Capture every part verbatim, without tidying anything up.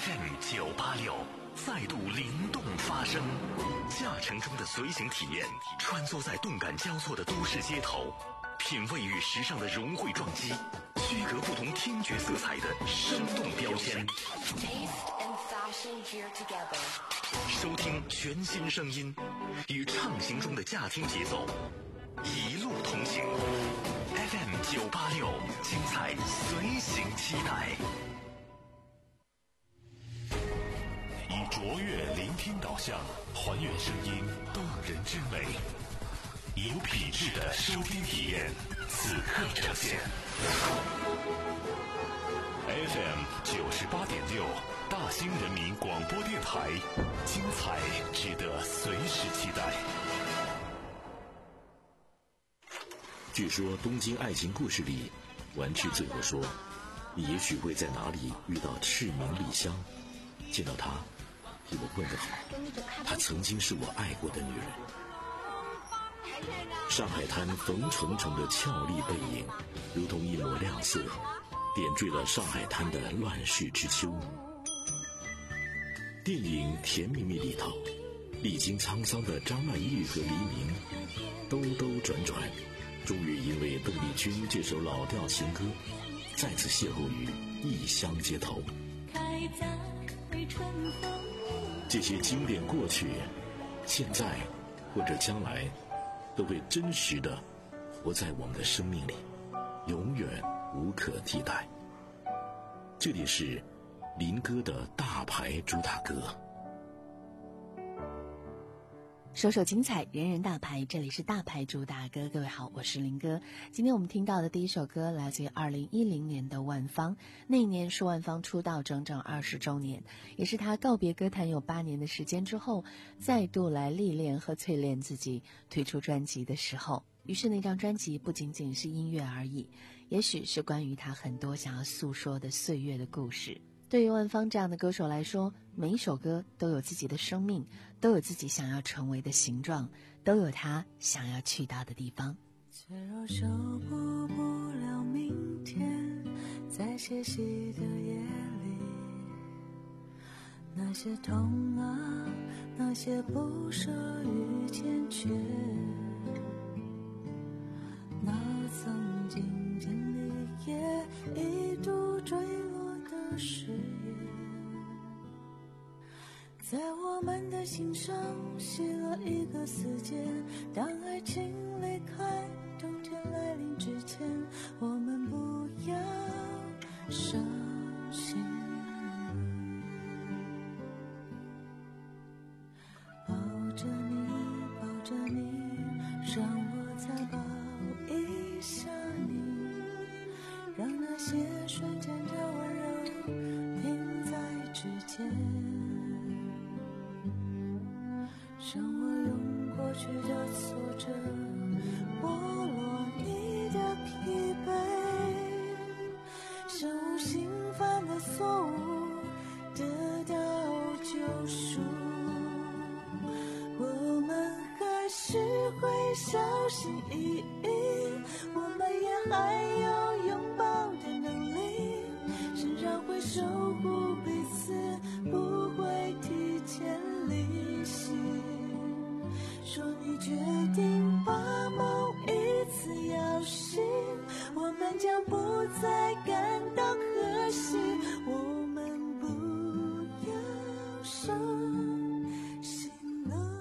F M 九八六再度灵动发声，驾乘中的随行体验，穿梭在动感交错的都市街头，品味与时尚的融汇撞击，区隔不同听觉色彩的生动标签。收听全新声音，与畅行中的驾听节奏，一路同行。F M 九八六，精彩随行期待。以卓越聆听导向，还原声音动人之美，有品质的收听体验，此刻呈现。F M 九十八点六，大兴人民广播电台，精彩值得随时期待。 据说东京爱情故事里，丸治最后说，你也许会在哪里遇到赤名莉香，见到她替我问个好，她曾经是我爱过的女人。上海滩冯程程的俏丽背影，如同一抹亮色，点缀了上海滩的乱世之秋。电影《甜蜜蜜》里头，历经沧桑的张曼玉和黎明兜兜转转，终于因为邓丽君这首老调情歌，再次邂逅于异乡街头。开在春风，这些经典过去，现在或者将来，都会真实的活在我们的生命里，永远无可替代。这里是林哥的大牌主打歌。 首首精彩，人人大牌，这里是大牌主打歌。各位好，我是林哥。今天我们听到的第一首歌来自于二零一零年的万芳，那一年是万芳出道整整二十周年，也是她告别歌坛有八年的时间之后，再度来历练和淬炼自己，推出专辑的时候。于是那张专辑不仅仅是音乐而已，也许是关于她很多想要诉说的岁月的故事。对于万芳这样的歌手来说，每一首歌都有自己的生命，都有自己想要成为的形状，都有他想要去到的地方。 脆弱守护不了明天，在歇息的夜里，那些痛啊，那些不舍与坚决，那曾经经历也一度坠落的誓言，在我们的心上写了一个死结。当爱情离开，冬天来临之前，我们不要伤心。抱着你，抱着你，让我再抱一下你，让那些瞬间的温柔停在指尖，让我用过去的挫折剥落你的疲惫，像无心犯的错误得到救赎，我们还是会小心翼翼，我们也还有拥抱的能力，甚至会守护彼此，不会提前离席。说你决定把某一次摇醒，我们将不再感到可惜，我们不要伤心了。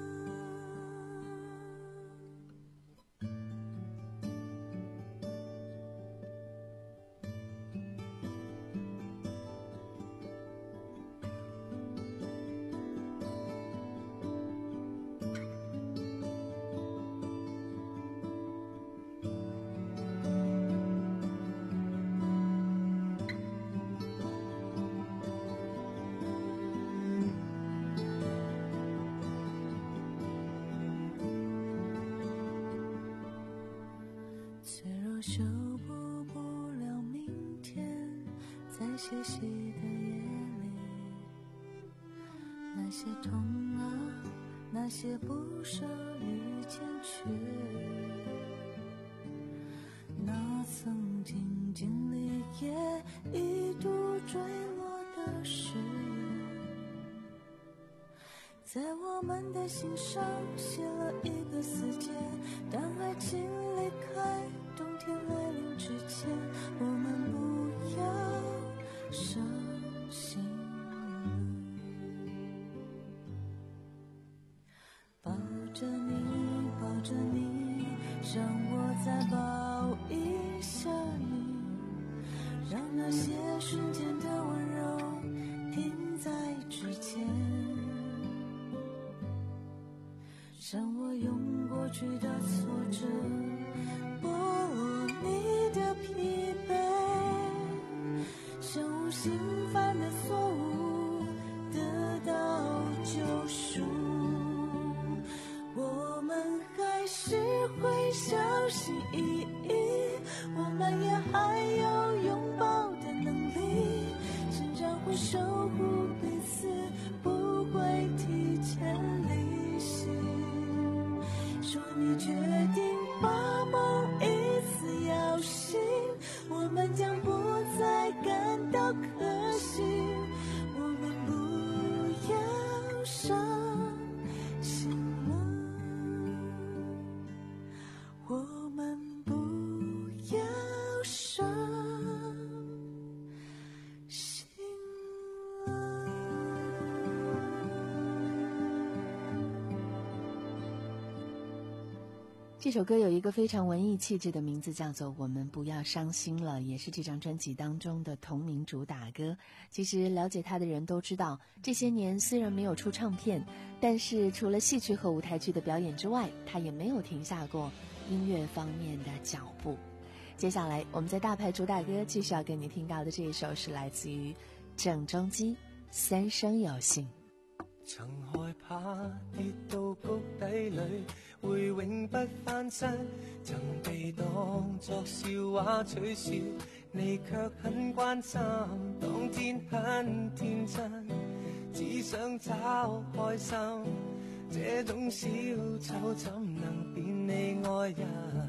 修补不了明天，在歇息的夜里，那些痛啊，那些不舍与坚决，那曾经经历也一度坠落的誓在我们的心上写了一个死结，当爱情离开，冬天来临之前，我们不要伤心了。抱着你，抱着你，让我再抱一下你，让那些瞬间的温柔停在指尖，让我用过去的挫折剥落你的疲惫，像无心犯的错误得到救赎。我们还是会小心翼翼，我们也还有拥抱的能力，甚至会守护彼此，不会提前离席。说你决定把梦一次摇醒，我们将不再感到可惜，我们不要伤心了，我们不要伤心了。 这首歌有一个非常文艺气质的名字，叫做《我们不要伤心了》，也是这张专辑当中的同名主打歌。其实了解他的人都知道，这些年虽然没有出唱片，但是除了戏曲和舞台剧的表演之外，他也没有停下过音乐方面的脚步。接下来我们在大牌主打歌继续要跟你听到的这一首是来自于郑中基《三生有幸》。 曾害怕跌到谷底里會永不翻身，曾被當作笑話取笑，你卻很關心，當天很天真，只想找開心，這種小丑怎能變你愛人？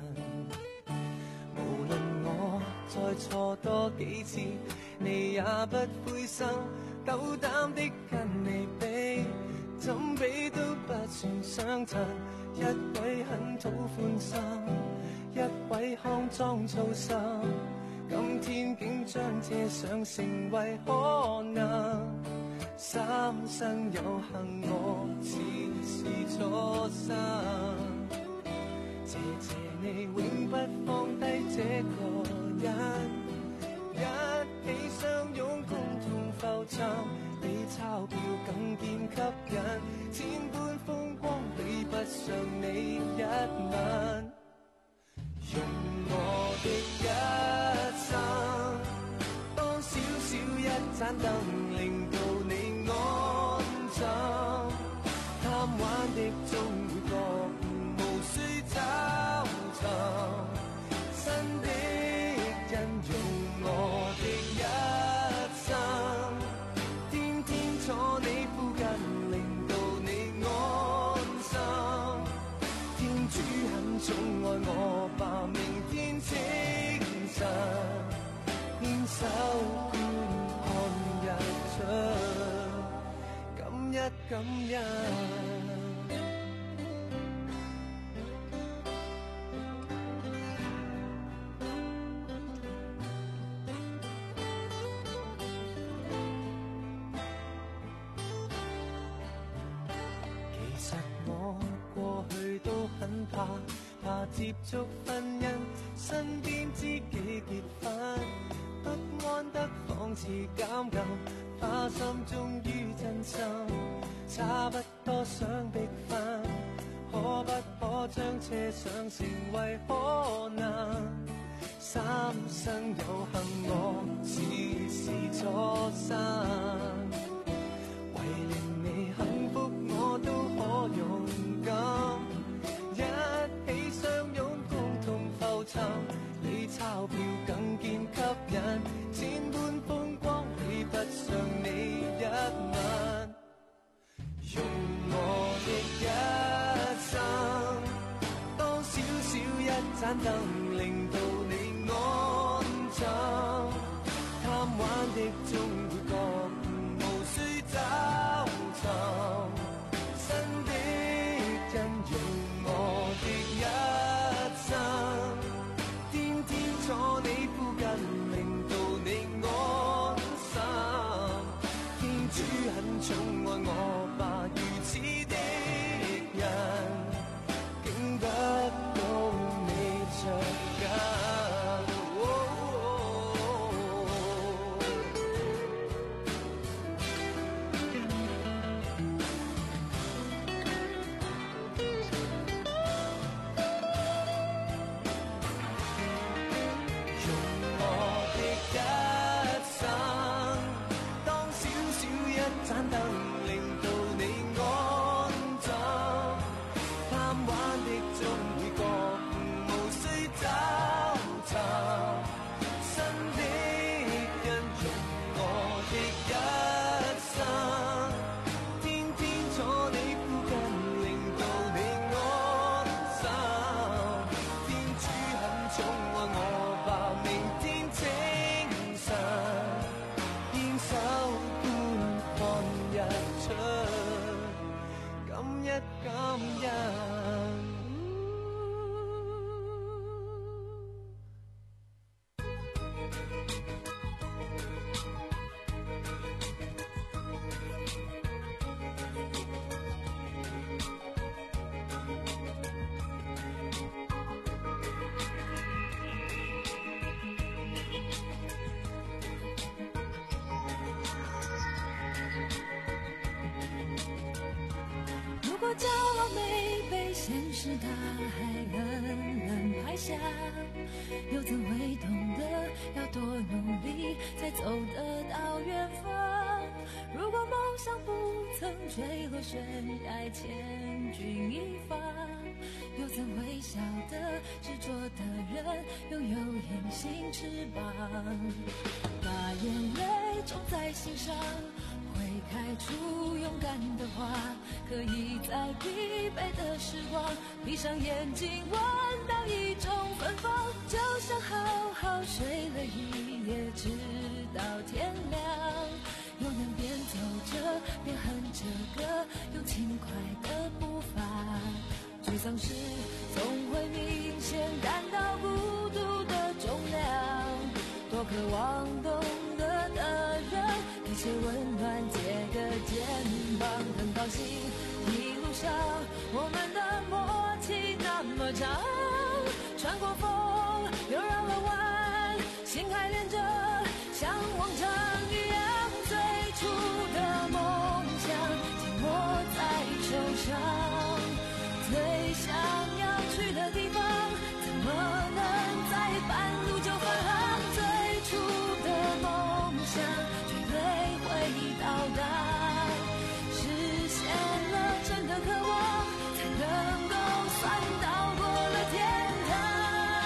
無論我再錯多幾次，你也不灰心，夠膽的跟你比，怎比都不算相襯。一位很討歡心，一位康莊粗心，今天竟將這想成為可能。三生有幸，我似是初生。謝謝你永不放低這個人，一起相擁共同浮沉，比鈔票更見吸引，千般風光比不上你一吻。用我的一生，當小小一盞燈，令到你安枕，貪玩的終會覺悟，無需找尋新的人。用我的一生，天天坐你附近，令到你安心。天主很寵愛我吧，明天清晨牽手觀看日出，感一感恩。怕怕接觸婚姻，身邊知己結婚，不安得仿似監禁，怕心終於真心，差不多想逼婚，可不可將車想成為可能？三生有幸，我似是初生，為令你幸福，我都可勇敢。一起相擁共同浮沉，比鈔票更見吸引，千般風光比不上你一吻。用我的一生，當小小一盞燈，令到你安枕，貪玩的終會覺悟，無需找尋手觀看日出，感一感恩。 骄傲没被现实大海冷冷拍下，又怎会懂得要多努力才走得到远方？如果梦想不曾坠落悬崖千钧一发，又怎会晓得执着的人拥有隐形翅膀？把眼泪种在心上，会开出勇敢的花，可以在疲惫的时光闭上眼睛闻到一种芬芳，就像好好睡了一夜直到天亮，又能边走着边哼着歌，用轻快的步伐。沮丧时总会明显感到孤独的重量，多渴望懂得的人给些温暖，借个肩膀。很高兴一路上我们的默契那么长，穿过风又绕了弯，心还连着像往常一样，最初的梦想紧握在手上，最想要去的地方怎么能在半路就返航？最初的梦想绝对会到达，实现了真的渴望，才能够算到过了天堂。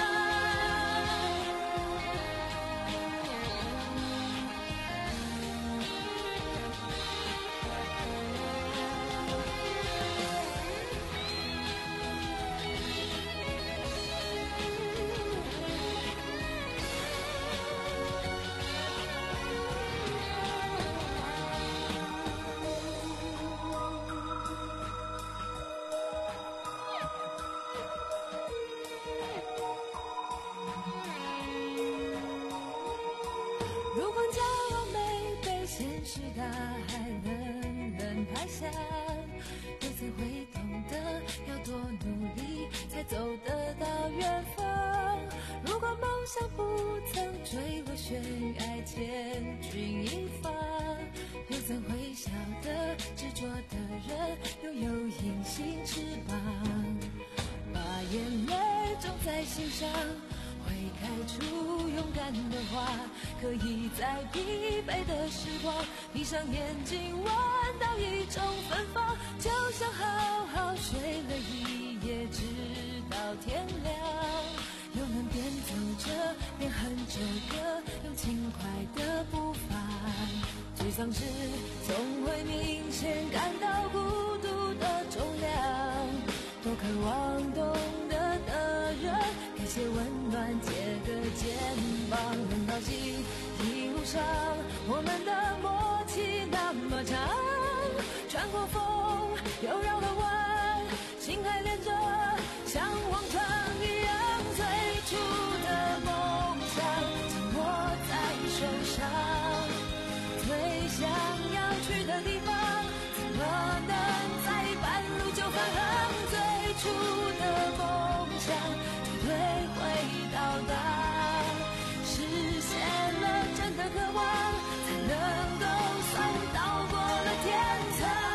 如果骄傲没被现实大海冷冷拍下，又怎会懂得要多努力才走得到远方？如果梦想不曾坠落悬崖千钧一发，又怎会晓得执着的人拥有隐形翅膀？把眼泪种在心上，会开出勇敢的花，可以在疲惫的时光闭上眼睛闻到一种芬芳，就像好好睡了一夜直到天亮，又能边走着边哼着歌，用轻快的步伐。沮丧时总会明显感到孤独的重量，多渴望懂得的人给些温暖，借个肩膀。很高兴一路上我们的默契那么长，穿过风又绕了弯，心还连着像往常一样，最初的梦想紧握在手上，最想要去的地方怎么能在半路就返航？最初的梦想绝对会到达，实现了真的渴望，才能够算到过了天堂。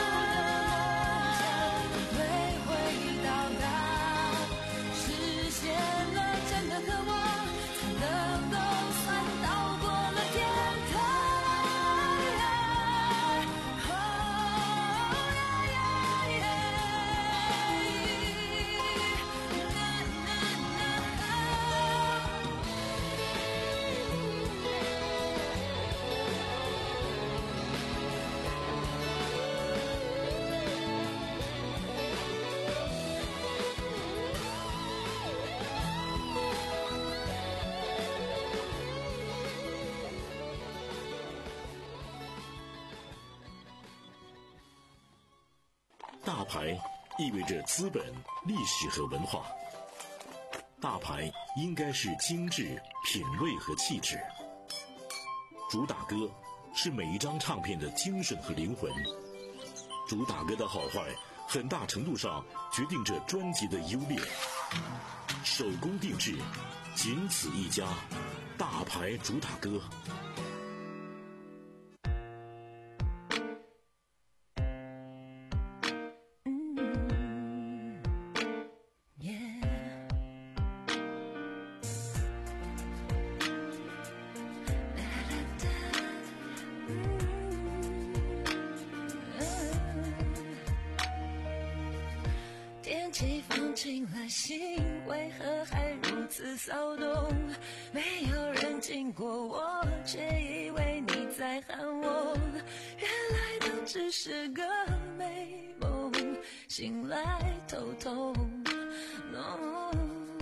绝对会到达，实现了真的渴望，才能够算到过了天堂。 大牌意味着资本、历史和文化。大牌应该是精致、品味和气质。主打歌是每一张唱片的精神和灵魂。主打歌的好坏，很大程度上决定着专辑的优劣。手工定制，仅此一家，大牌主打歌。 清了心，为何还如此骚动？没有人经过我，却以为你在喊我。原来都只是个美梦，醒来头痛。No，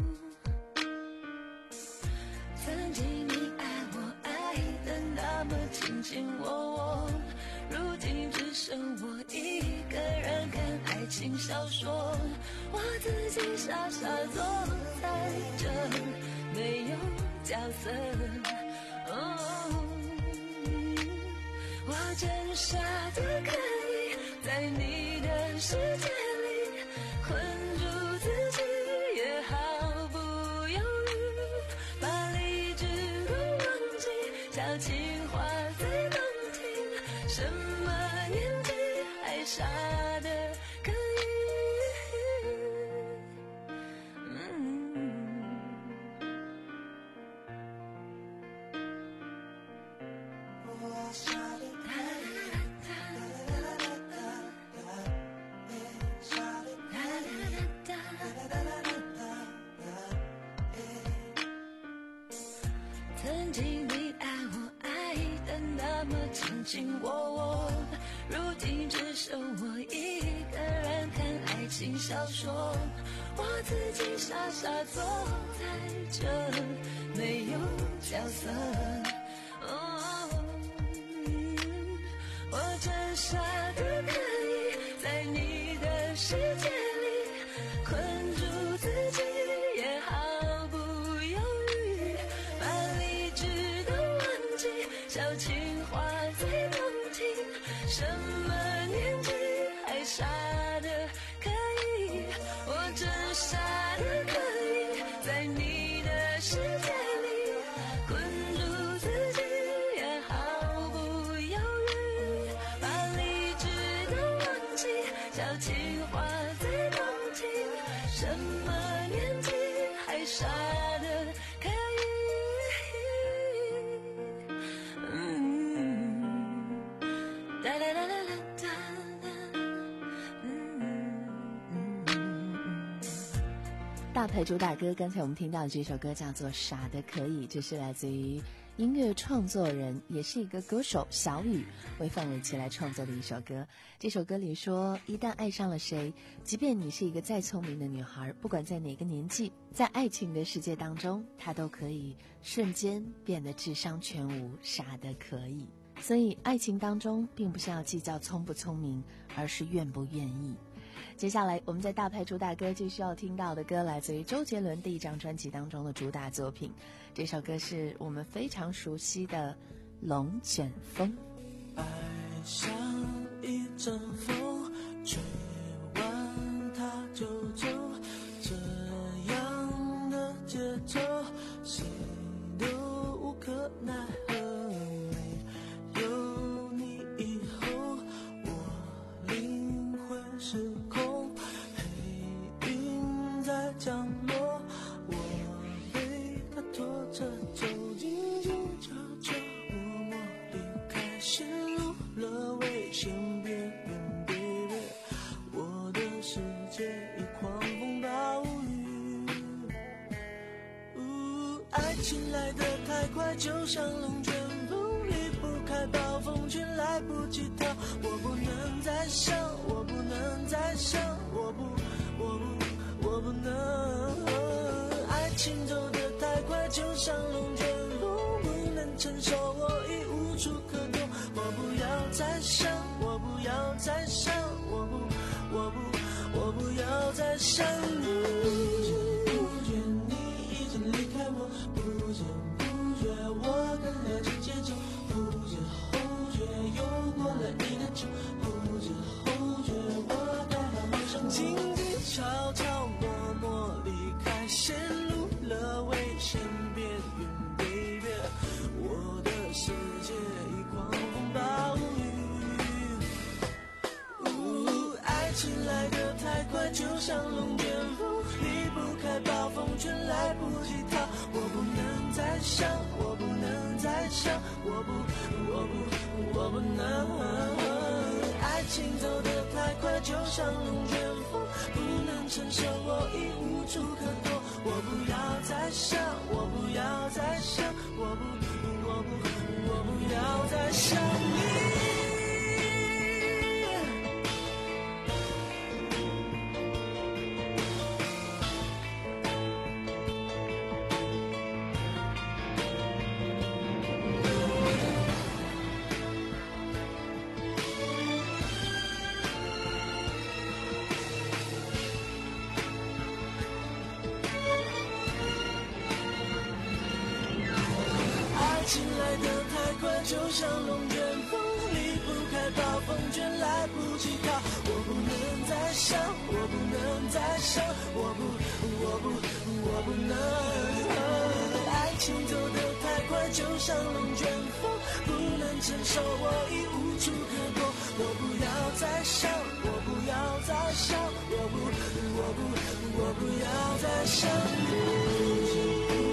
曾经你爱我，爱得那么卿卿我我，如今只剩我一个人看爱情小说。我自己傻傻坐在这，没有角色。哦，我真傻的可以在你的世界里困住自己，也毫不犹豫把理智都忘记，小情话最动听，什么年纪还傻的可以。曾经你爱我，爱得那么卿卿我我，如今只剩我一个人看爱情小说。我自己傻傻坐在这，没有角色。哦，我真傻的可以在你的世界里困住自己，也毫不犹豫把理智都忘记，小情话最动听，什么年纪还傻的可以，我真傻的可以在你的世界里困住自己，也毫不犹豫把理智都忘记，小情话最动听，什么年纪还傻的可以。嗯，哒哒哒哒哒哒，嗯。 大牌主打歌，刚才我们听到的这首歌叫做《傻的可以》，这是来自于音乐创作人，也是一个歌手小雨为范玮琪来创作的一首歌。这首歌里说，一旦爱上了谁，即便你是一个再聪明的女孩，不管在哪个年纪，在爱情的世界当中，她都可以瞬间变得智商全无，傻的可以。所以爱情当中并不是要计较聪不聪明，而是愿不愿意。接下来我们在大牌主打歌就需要听到的歌，来自于周杰伦第一张专辑当中的主打作品。这首歌是我们非常熟悉的《龙卷风》。 爱像一阵风，吹完它就走，这样的节奏谁都无可奈何。没有你以后，我灵魂失控，黑云在降落，我被它拖着走，静静悄悄默默离开，陷入了危险边缘 baby， 我的世界已狂风暴雨。呜，爱情来得太快，就像龙卷风，离不开暴风圈，来不及逃，我不能再想，我不能再想，我不我不我不能。爱情走得太快，就像龙卷风，不能承受，我已无处可躲，我不要再想，我不要再想，我不我不着，hold着hold着我的梦想，静静悄悄默默离开，陷入了危险边缘 ，baby， 我的世界已狂风暴雨。呜，爱情来得太快，就像龙卷风，离不开暴风圈，来不及逃。我不能再想，我不能再想，我不，我不，我不能。爱情走得太快，就像龙卷风，不能承受，我已无处可躲。我不要再想，我不要再想，我不，我不，我不要再想你。就像龙卷风，离不开暴风圈，来不及逃。我不能再想，我不能再想，我不，我不，我不能。爱情走得太快，就像龙卷风，不能承受，我已无处可躲。我不要再想，我不要再想，我不，我不，我不要再想你。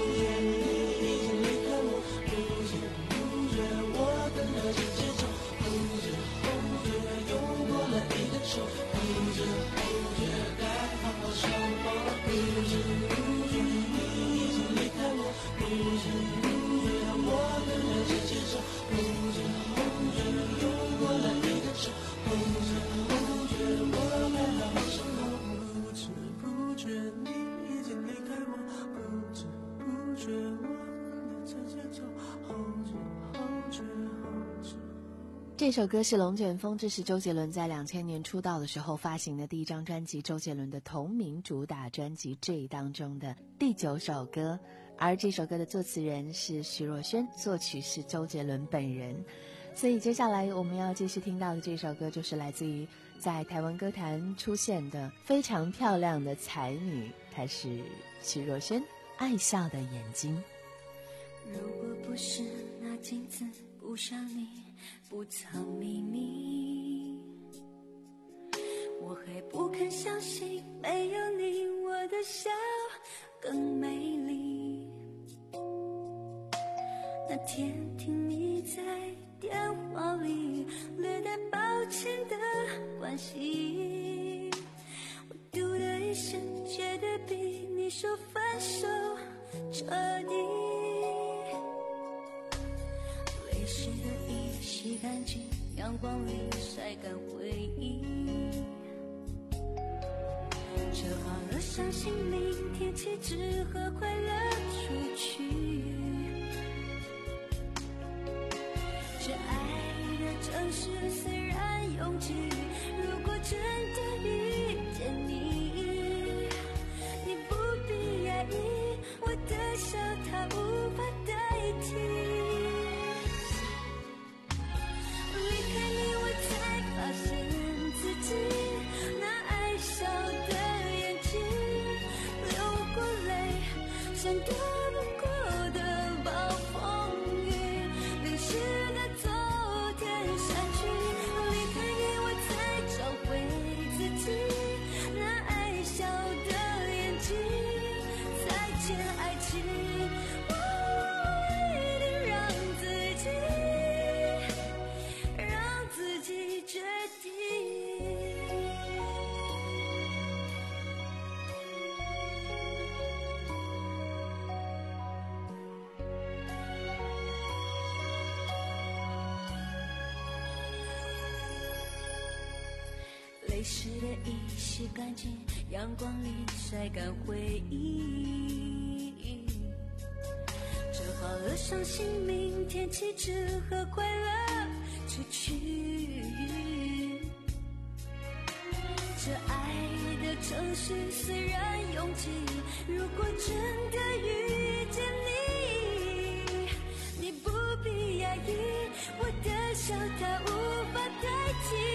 手，不知不觉该好好生活，不知不觉你已经离开我，不知不觉我跟着你接受，不知不觉用过了你的手，不知不觉我该好好生活，不知不觉你已经离开我，不知不觉我跟着接受，后知后觉后知。 这首歌是《龙卷风》，这是周杰伦在两千年出道的时候发行的第一张专辑，周杰伦的同名主打专辑《J》当中的第九首歌。而这首歌的作词人是徐若瑄，作曲是周杰伦本人。所以接下来我们要继续听到的这首歌，就是来自于在台湾歌坛出现的非常漂亮的才女，她是徐若瑄，《爱笑的眼睛》。 如果不是那镜子不上你不藏秘密，我还不肯相信没有你我的笑更美丽。那天听你在电话里略带抱歉的关心，我嘟的一声觉得比你说分手彻底，泪湿的衣洗干净，阳光里晒干回忆，折好了伤心明天起只和快乐出去，这爱的城市虽然拥挤，如果真的遇见你，你不必压抑，我的笑它无法代替，离开你我才发现自己那爱笑的眼睛，流过泪像躲不过的暴风雨，淋湿了昨天山区，离开你我才找回自己那爱笑的眼睛，再见爱情，我一定让自己让自己决定。泪湿的衣洗干净，阳光里晒干回忆，折好了伤心明天起只和快乐出去，这爱的城市虽然拥挤，如果真的遇见你，你不必压抑，我的笑它无法代替，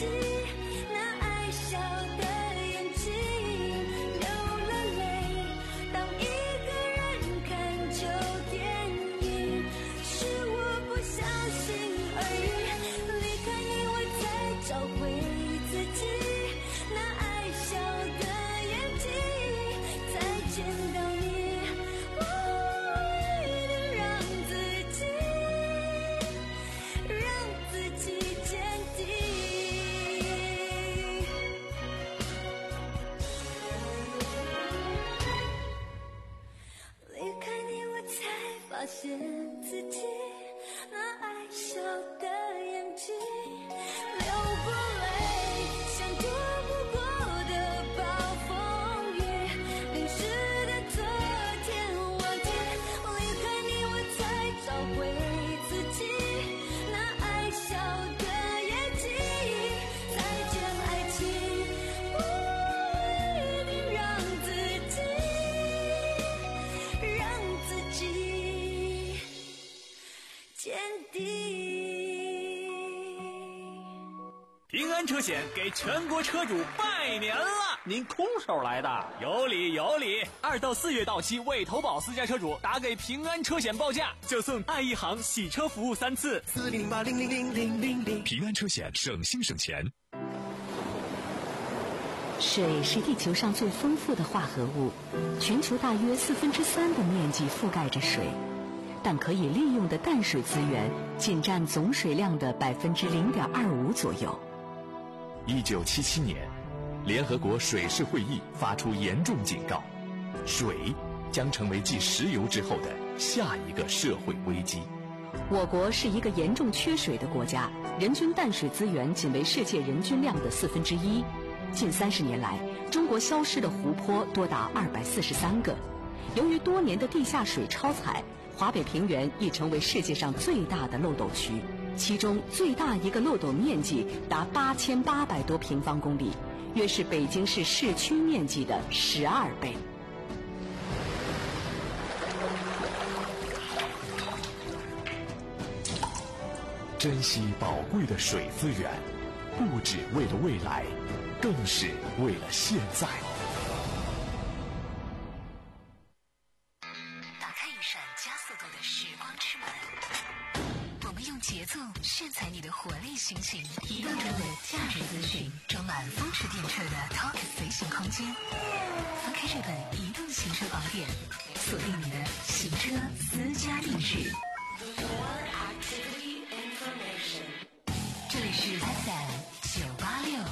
己，那爱笑的眼睛流了泪。当一个人看旧电影，是我不小心而已。离开你，我才找回自己，那爱笑的眼睛。再见到你，我一定让自己，让自己坚定。离开你，我才发现自己，那爱笑的眼睛流过泪，像躲不过的暴风雨，淋湿的昨天忘记。离开你，我才找回自己，那爱笑的眼睛。再见爱情，我一定让自己，让自己坚定。 平安车险给全国车主拜年了！ 您空手来的？ 有理有理，二到四月到期未投保私家车主打给平安车险报价，就送爱一行洗车服务三次。 四零八零零零零零零。 平安车险省心省钱。 水是地球上最丰富的化合物，全球大约四分之三的面积覆盖着水，但可以利用的淡水资源仅占总水量的百分之零点二五左右。 一九七七年，联合国水事会议发出严重警告，水将成为继石油之后的下一个社会危机。 我国是一个严重缺水的国家，人均淡水资源仅为世界人均量的四分之一。近三十年来，中国消失的湖泊多达二百四十三个。由于多年的地下水超采，华北平原已成为世界上最大的漏斗区，其中最大一个漏斗面积达八千八百多平方公里，约是北京市市区面积的十二倍。 珍惜宝贵的水资源，不只为了未来，更是为了现在。 打开一扇加速度的时光之门，我们用节奏炫彩你的活力心情，移动中的价值资讯，装满风驰电掣的 Talk 随行空间。翻开这本移动行车宝典，锁定你的行车私家定制。这里是 F M 九八六。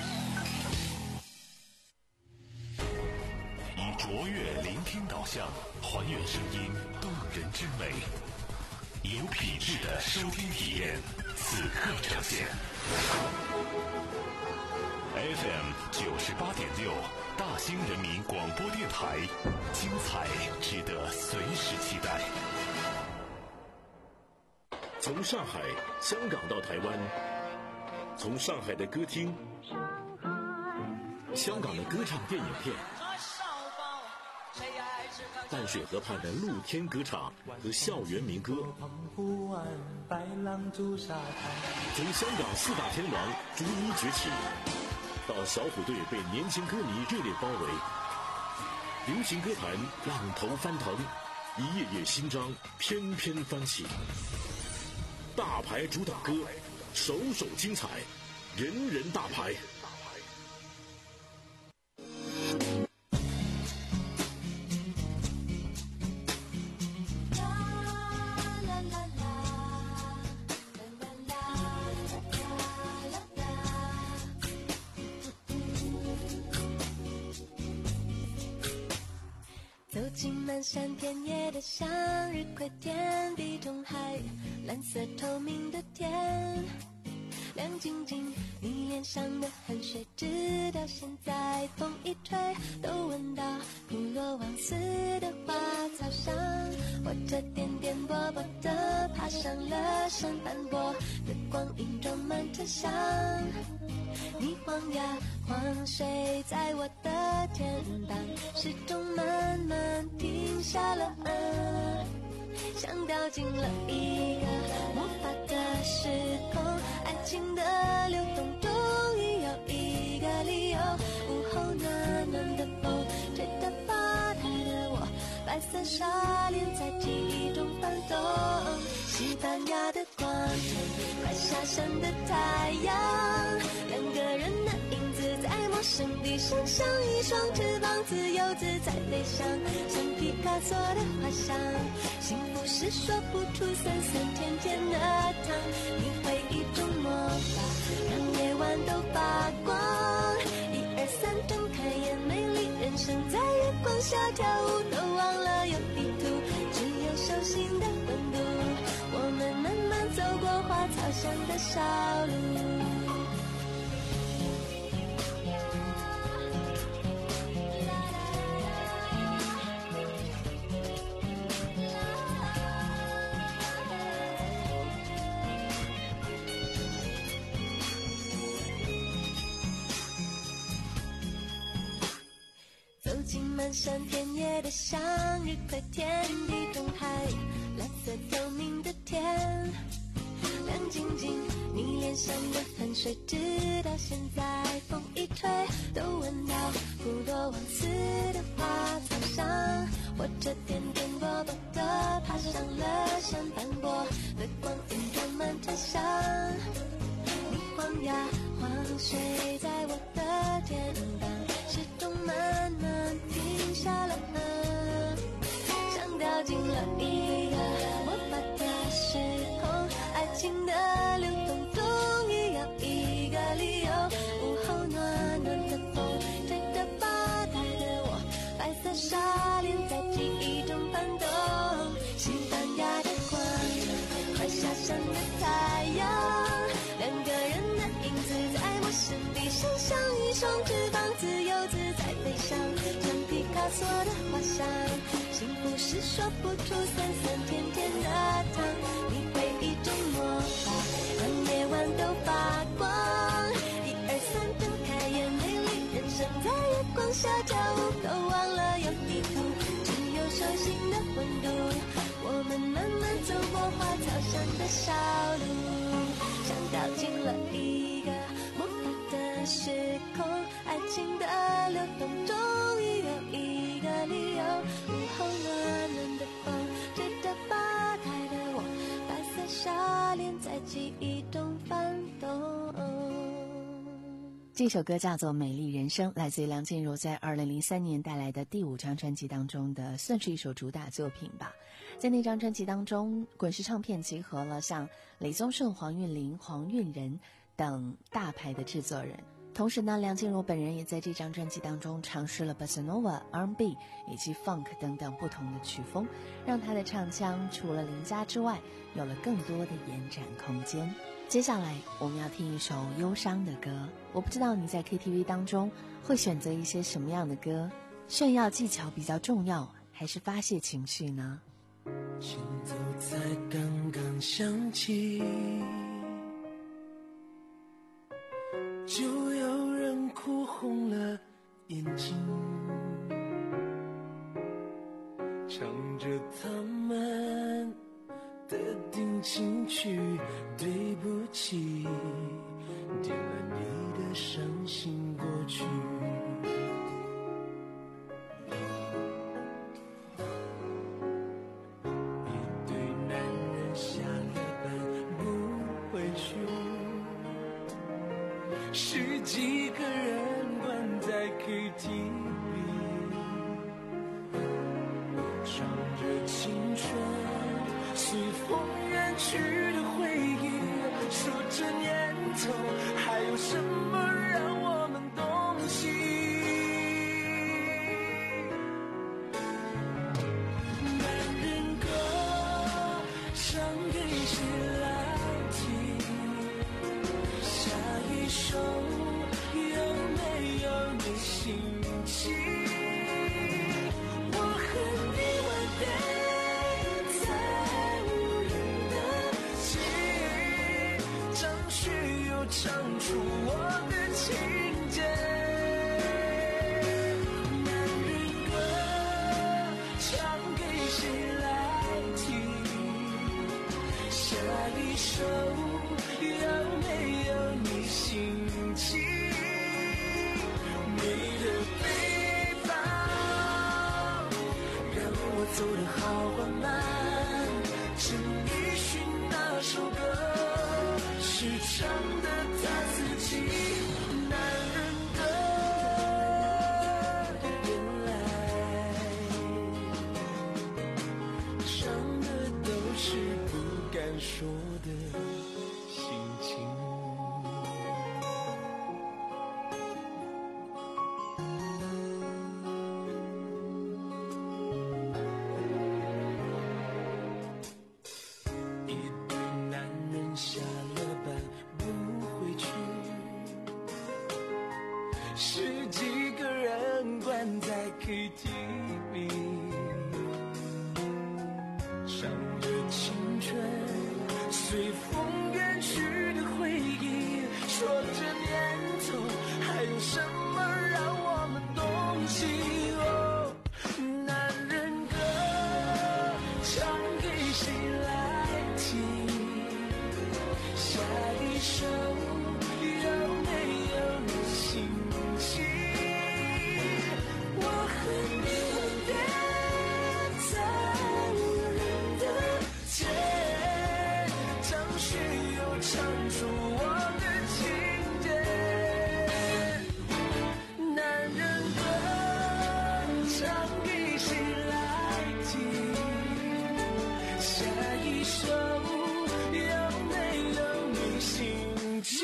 以卓越聆听导向，还原声音动人之美，有品质的收听体验，此刻呈现。F M 九十八点六，大兴人民广播电台，精彩值得随时期待。 从上海、香港到台湾，从上海的歌厅、香港的歌唱电影片，淡水河畔的露天歌场和校园民歌，从香港四大天王逐一崛起，到小虎队被年轻歌迷热烈包围，流行歌坛浪头翻腾，一页页新章翩翩翻起。大牌主打歌，首首精彩，人人大牌。 走进漫山遍野的向日葵田，地中海蓝色透明的天，亮晶晶，你脸上的汗水直到现在风一吹都闻到普罗旺斯的花草香。我这颠颠簸簸的爬上了山斑驳的光影装满车厢，你晃呀晃睡在我的肩膀，时钟慢慢停下了啊， 像掉进了一个魔法的时空，爱情的流动终于有一个理由。午后暖暖的风吹得发呆的我，白色纱帘在记忆中翻动。西班牙的广场，快下山的太阳，两个人的影子在陌生地上，像一双翅膀，自由自在飞翔，像皮卡索的画像。幸福是说不出酸酸甜甜的糖，你会一种魔法，让夜晚都发光。一二三，睁开眼，美丽人生在月光下跳舞，都忘了有地图，只有手心的温度。我们慢慢走过花草香的小路。走进漫山遍野的向日葵田地中海，蓝色透明的天，亮晶晶，你脸上的汗水，直到现在风一吹都闻到普罗旺斯的花草香。或者颠颠簸簸地爬上了山，斑驳的光影装满茶香。你晃呀晃，睡在我的肩膀，时钟慢慢停下了，像掉进了一个魔法的时空，爱情的流动终于有一个理由。午后暖暖的风吹得发呆的我，白色纱帘在记忆中翻动。西班牙的广场，快下山的太阳，两个人的影子在陌生地上，像一双翅膀，自由自在飞翔，像皮卡索的画像。幸福是说不出酸酸甜甜的糖，你会一种魔法，让夜晚都发光。一二三，睁开眼，美丽人生在月光下跳舞，都忘了有地图，只有手心的温度。我们慢慢走过花草香的小路，像掉进了一个魔法的时空，爱情的流动终于有一个理由。午后暖暖的风吹着发呆的我，白色纱帘在记忆中翻动。 这首歌叫做《美丽人生》，来自于梁静茹在二零零三年带来的第五张专辑当中的，算是一首主打作品吧。在那张专辑当中，滚石唱片集合了像李宗盛、黄韵玲、黄韵仁等大牌的制作人。同时呢，梁静茹本人也在这张专辑当中尝试了 Bossa Nova、R and B 以及 Funk 等等不同的曲风，让她的唱腔除了邻家之外，有了更多的延展空间。接下来我们要听一首忧伤的歌，我不知道你在 K T V 当中会选择一些什么样的歌，炫耀技巧比较重要，还是发泄情绪呢？ 前奏才刚刚响起，就有人哭红了眼睛，唱着他们的定情曲，对不起，点了你的伤心过去。一对男人下了班不回去，十几个人关在 K T V， 唱着青春随风远去的回忆，说这年头还有什么让我们动心。男人歌唱给谁来听？下一首有没有你心情？我和你吻别在无人的街，张学友唱出我的情节。男人歌唱给谁来听？ 首，有没有你心情？你的背包让我走得好缓慢，陈奕迅那首歌是唱的他自己，男人歌，原来唱的都是不敢说的心情。一对男人下了班不回去，十几个人关在 K T V， 唱着青春随风远去的回忆，说这年头还有什么让我们动情？哦，男人歌唱给谁来听？下一首有没有你心情？我和你吻别在无人的街，张学友唱出我的情节。男人歌唱给谁来听？下一首有没有你心情？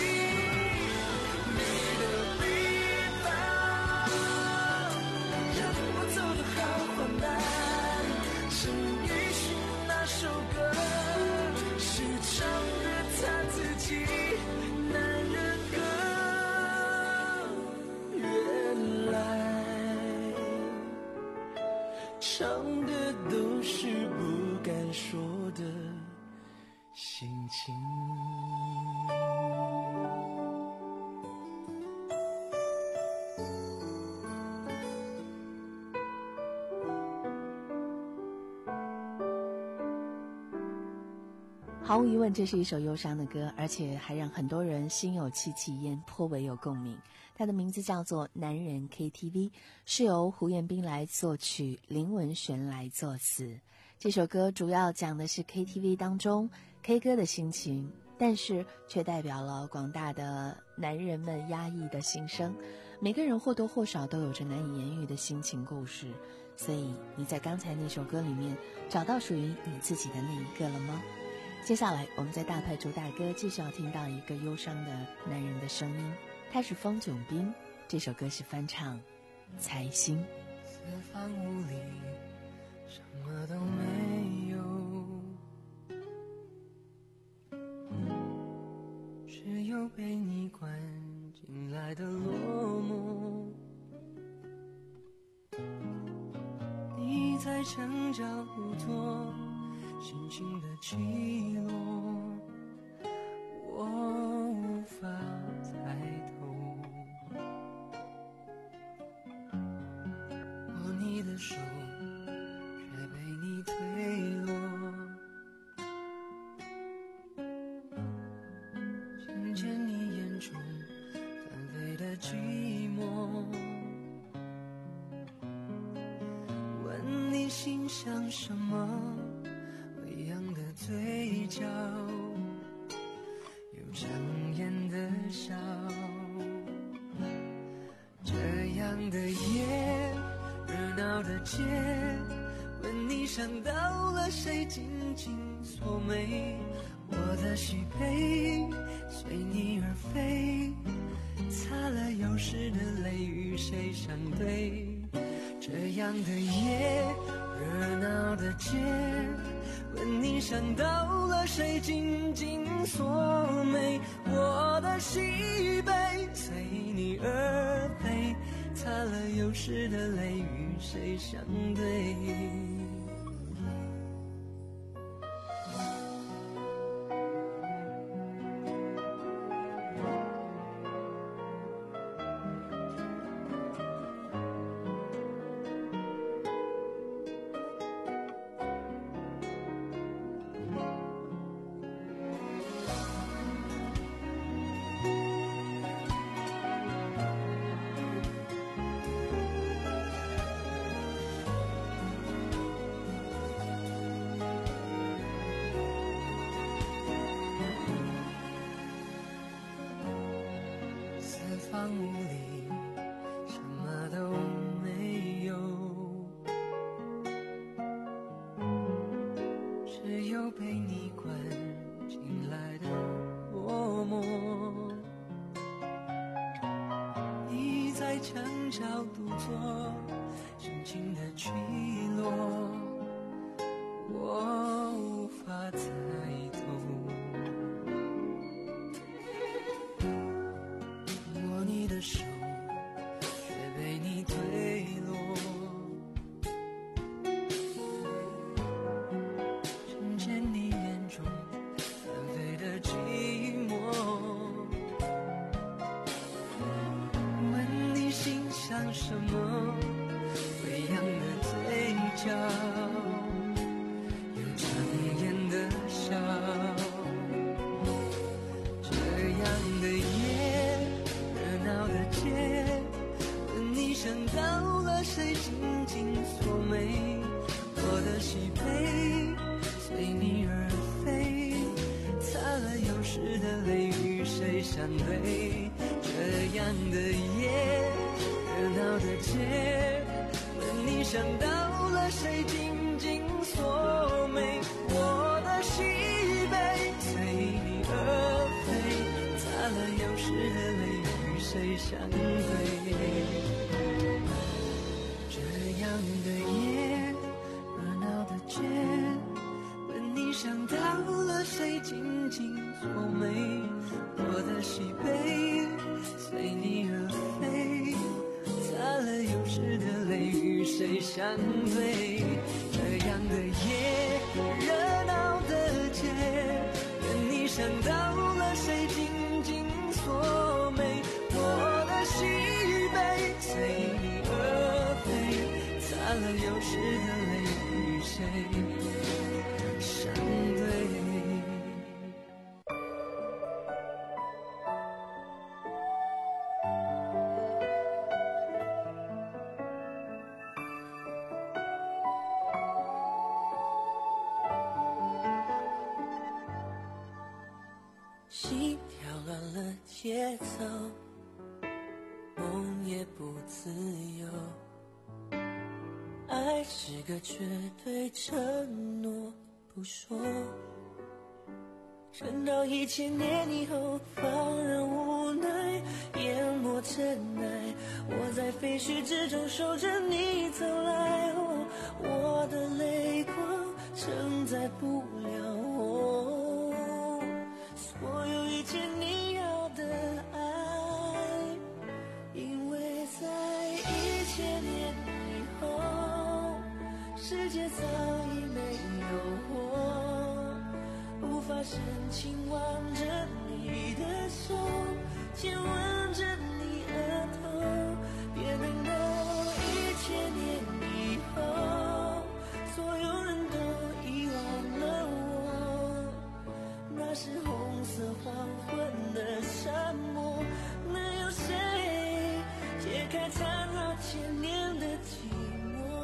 你的背包让我走得好缓慢，陈奕迅那首歌是唱的他自己，男人歌，原来唱的都是不敢说的心情。 毫无疑问，这是一首忧伤的歌，而且还让很多人心有戚戚焉，颇为有共鸣。它的名字叫做《男人 K T V》，是由胡彦斌来作曲，林文璇来作词。这首歌主要讲的是 K T V 当中 K 歌的心情，但是却代表了广大的男人们压抑的心声。每个人或多或少都有着难以言喻的心情故事，所以你在刚才那首歌里面找到属于你自己的那一个了吗？接下来我们在大牌主打歌继续要听到一个忧伤的男人的声音，他是方炯斌，这首歌是翻唱财星。 四方屋里什么都没有，只有被你关进来的落寞。你在成长无托心情的起落，我无法猜透。握你的手，却被你推落。听见你眼中纷飞的寂寞，问你心想什么？嘴角有强颜的笑，这样的夜，热闹的街，问你想到了谁紧紧锁眉，我的喜悲随你而飞，擦了有时的泪与谁相对，这样的夜，热闹的街，问你想到了谁紧紧锁眉，我的喜悲随你而飞，擦了有时的泪与谁相对。 屋里什么都没有，只有被你关进来的落寞。你在墙角独坐，深情的去落，我无法猜透。握你的手，却被你推落，深陷你眼中纷飞的寂寞。问你心想什么，微扬的嘴角，有常言的笑。这样的夜，热闹的街，问你想到了谁，紧紧锁眉。我的喜悲随你而飞，擦了有时的泪与谁相对。这样的夜，热闹的街，问你想到了谁，紧紧锁眉。我的喜悲随你而飞，擦了有时的泪与谁相对。这样的夜，热闹的街，问你想到了谁，紧紧锁眉。我的喜悲随你而飞，擦了有时的泪与谁相对。这样的夜，热闹的街，问你想到了谁，紧紧锁眉。我的喜悲随你而飞，擦了有时的泪与谁相对。心跳乱了节奏，梦也不自由。爱是个绝对承诺不说，撑到一千年以后，放任无奈淹没尘埃。我在废墟之中守着你走来，哦，我的泪光承载不了我所有一切你要的爱，因为在一千年以后，世界早已没有我，无法深情挽着你的手，亲吻着你额头，别等到一千年以后，所有人都遗忘了我。那是红色黄昏的沙漠，能有谁解开缠绕千年的寂寞？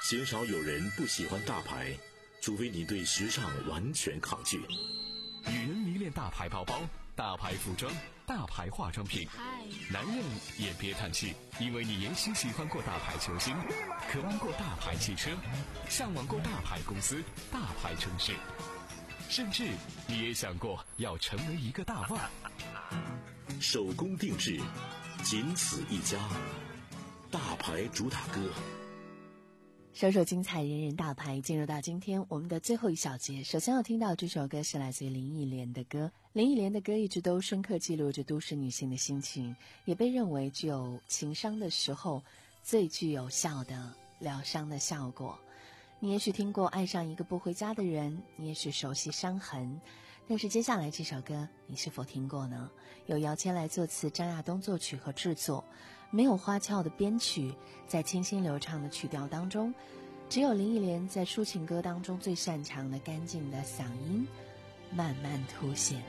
鲜少有人不喜欢大牌，除非你对时尚完全抗拒。 女人迷恋大牌包包、大牌服装、大牌化妆品，男人也别叹气，因为你也许喜欢过大牌球星，渴望过大牌汽车，向往过大牌公司、大牌城市，甚至你也想过要成为一个大腕。 手工定制，仅此一家，大牌主打歌。 首首精彩，人人大牌。进入到今天我们的最后一小节，首先要听到这首歌是来自于林忆莲的歌。林忆莲的歌一直都深刻记录着都市女性的心情，也被认为具有情伤的时候最具有效的疗伤的效果。你也许听过爱上一个不回家的人，你也许熟悉伤痕，但是接下来这首歌你是否听过呢？由姚谦来作词，张亚东作曲和制作，没有花俏的编曲，在清新流畅的曲调当中，只有林忆莲在抒情歌当中最擅长的干净的嗓音慢慢凸显。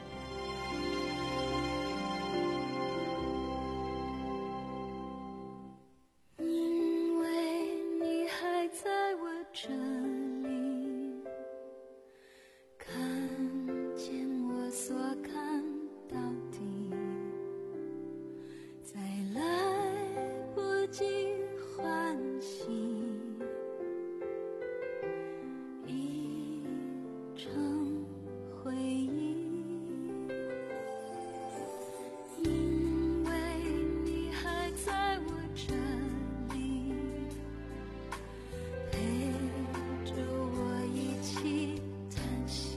因为你还在我这里，看见我所看到的，再来不及欢喜，已成回忆。因为你还在我这里，陪着我一起叹息，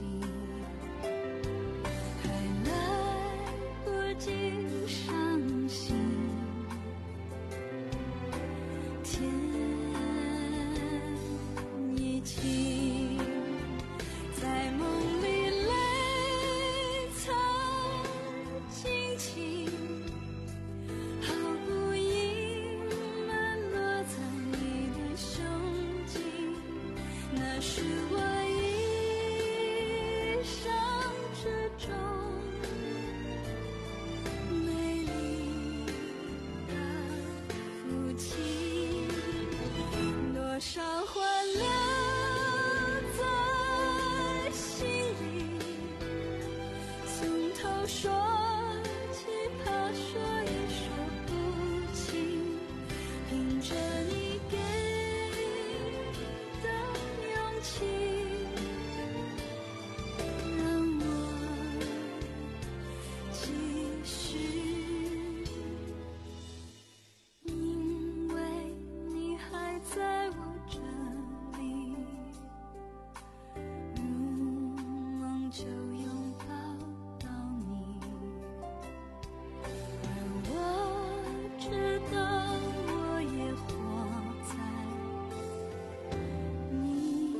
还来不及伤心，天已晴，在梦里泪藏轻轻，毫不隐瞒落在你的胸襟，那是我一生之中美丽的父亲，多少话留在心里，从头说起，怕说也说不清，凭着你给的勇气，让我继续。因为你还在我这里，入梦就拥抱到你，而我知道我也活在你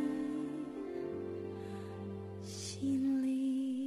心里。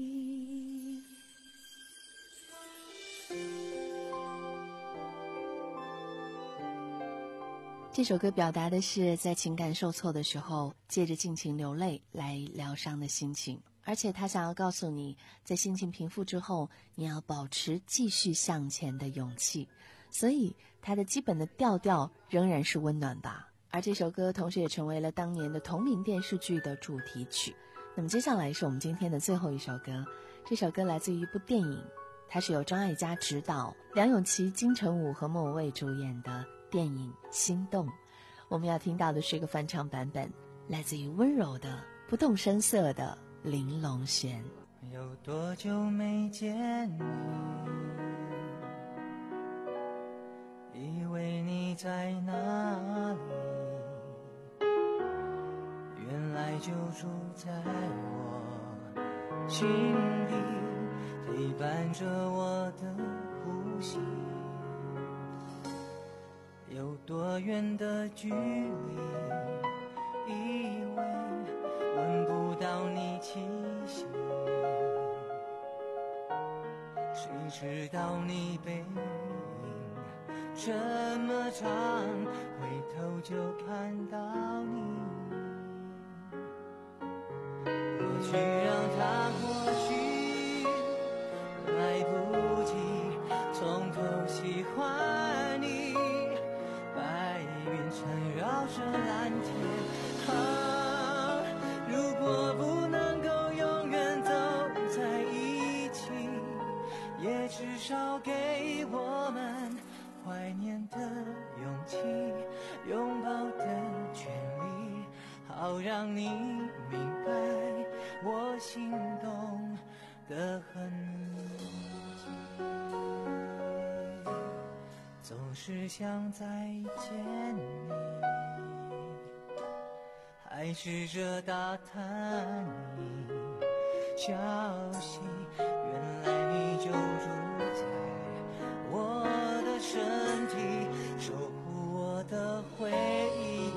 这首歌表达的是在情感受挫的时候，借着尽情流泪来疗伤的心情，而且他想要告诉你，在心情平复之后，你要保持继续向前的勇气。所以它的基本的调调仍然是温暖吧。而这首歌同时也成为了当年的同名电视剧的主题曲。那么接下来是我们今天的最后一首歌，这首歌来自于一部电影，它是由张艾嘉执导，梁咏琪、金城武和莫文蔚主演的电影《心动》。我们要听到的是一个翻唱版本，来自于温柔的不动声色的林隆璇。 有多久没见你，以为你在哪里，原来就住在我心里，陪伴着我的呼吸。有多远的距离，以为闻不到你气息，谁知道你背影这么长，回头就看到你。过去让它过去，来不及从头喜欢你。白云缠绕着蓝天， 总是想再见你，还试着打探你消息，原来你就住在我的身体，守护我的回忆。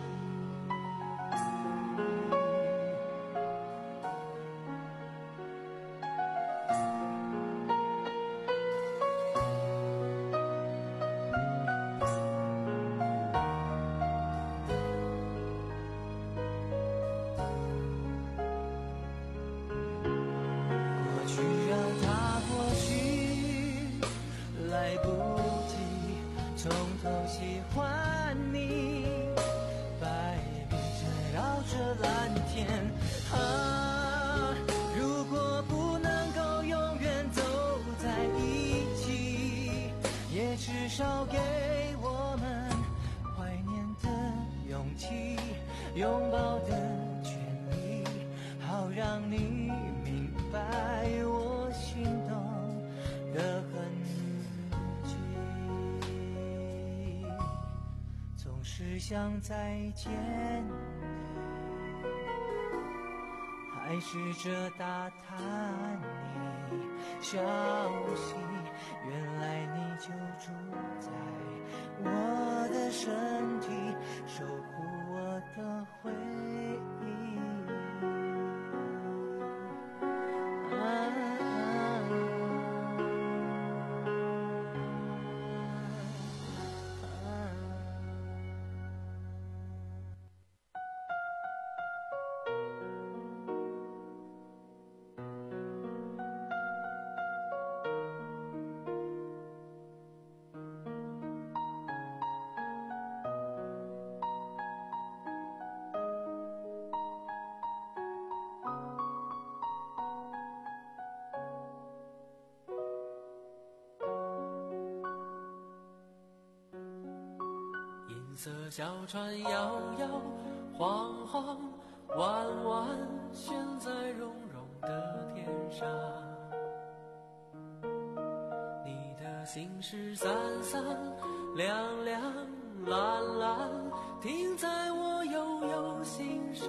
喜欢你，白云缠绕着蓝天啊！如果不能够永远走在一起，也至少给我们怀念的勇气，拥抱的权利，好让你明白我心动的痕迹。总是想再见你，还试着打探你消息，原来你就住在我的身体，守护我的回忆啊。 银色小船摇摇晃晃，弯弯悬在绒绒的天上。你的心事散散亮亮蓝蓝，停在我悠悠心上。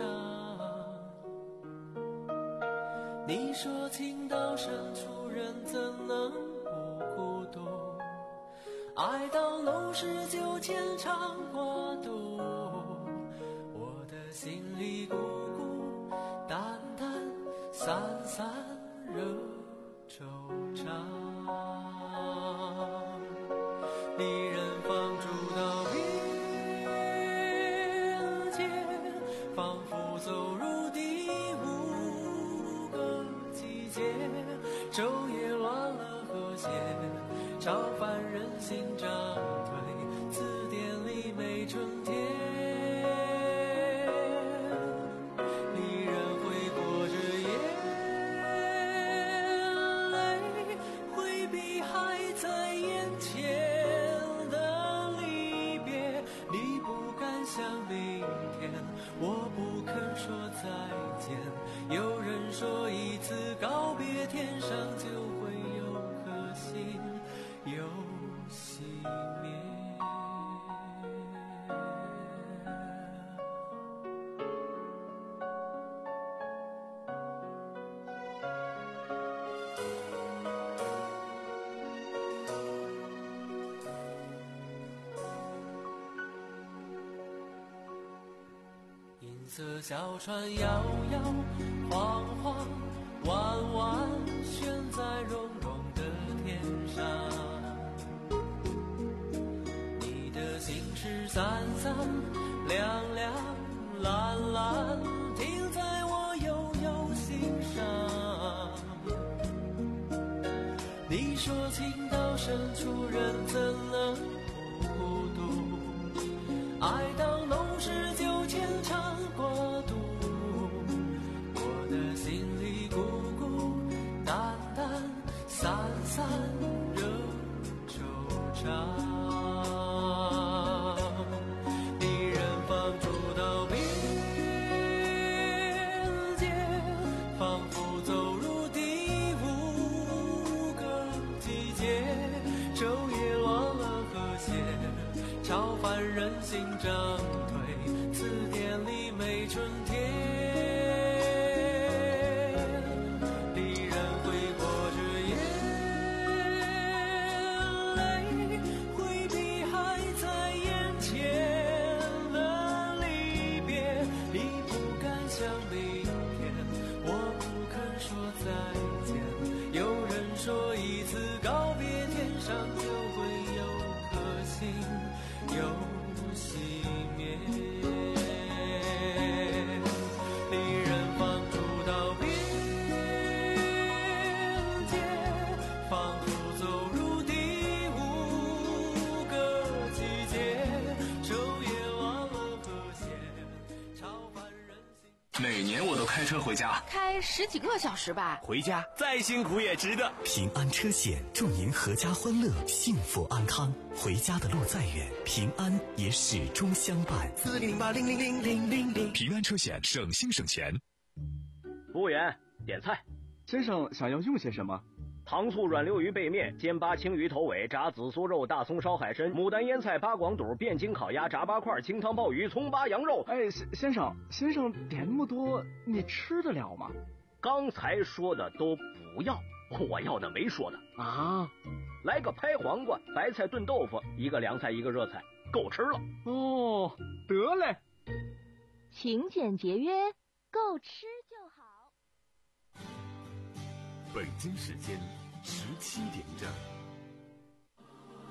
你说情到深处人怎能不孤独，爱到浓时就牵肠挂肚，我的心里孤孤单单散散惹惆怅。离人放逐到边界，仿佛走入第五个季节，昼夜乱了和谐，超凡人心涨退，字典里没春天。离人挥过着眼泪，回避还在眼前的离别。你不敢想明天，我不肯说再见。有人说一次告别，天上就会有颗星又熄灭。银色小船摇摇晃晃，弯弯悬在绒绒的天上。你的心事散散亮亮蓝蓝，停在我悠悠心上。你说情到深处人怎能不孤独，爱到浓时就牵肠挂肚，我的心里孤孤单单散散惹惆怅。离人放逐到边界，仿佛走入第五个季节，昼夜乱了和谐， 每年我都开车回家， 开十几个小时吧。 回家再辛苦也值得。 平安车险祝您阖家欢乐，幸福安康。回家的路再远，平安也始终相伴。 四零零八零零零零零零。 平安车险，省心省钱。 服务员，点菜。 先生想要用些什么？ 糖醋软溜鱼背面、煎八青鱼头尾、炸紫苏肉、大葱烧海参、牡丹腌菜、八广肚、汴京烤鸭、炸八块、清汤鲍鱼、葱八羊肉。 哎，先生，先生点那么多，你吃得了吗？ 刚才说的都不要，我要的没说的啊。 来个拍黄瓜、白菜炖豆腐，一个凉菜，一个热菜，够吃了。 哦，得嘞。 勤俭节约，够吃就好。 北京时间十七点整。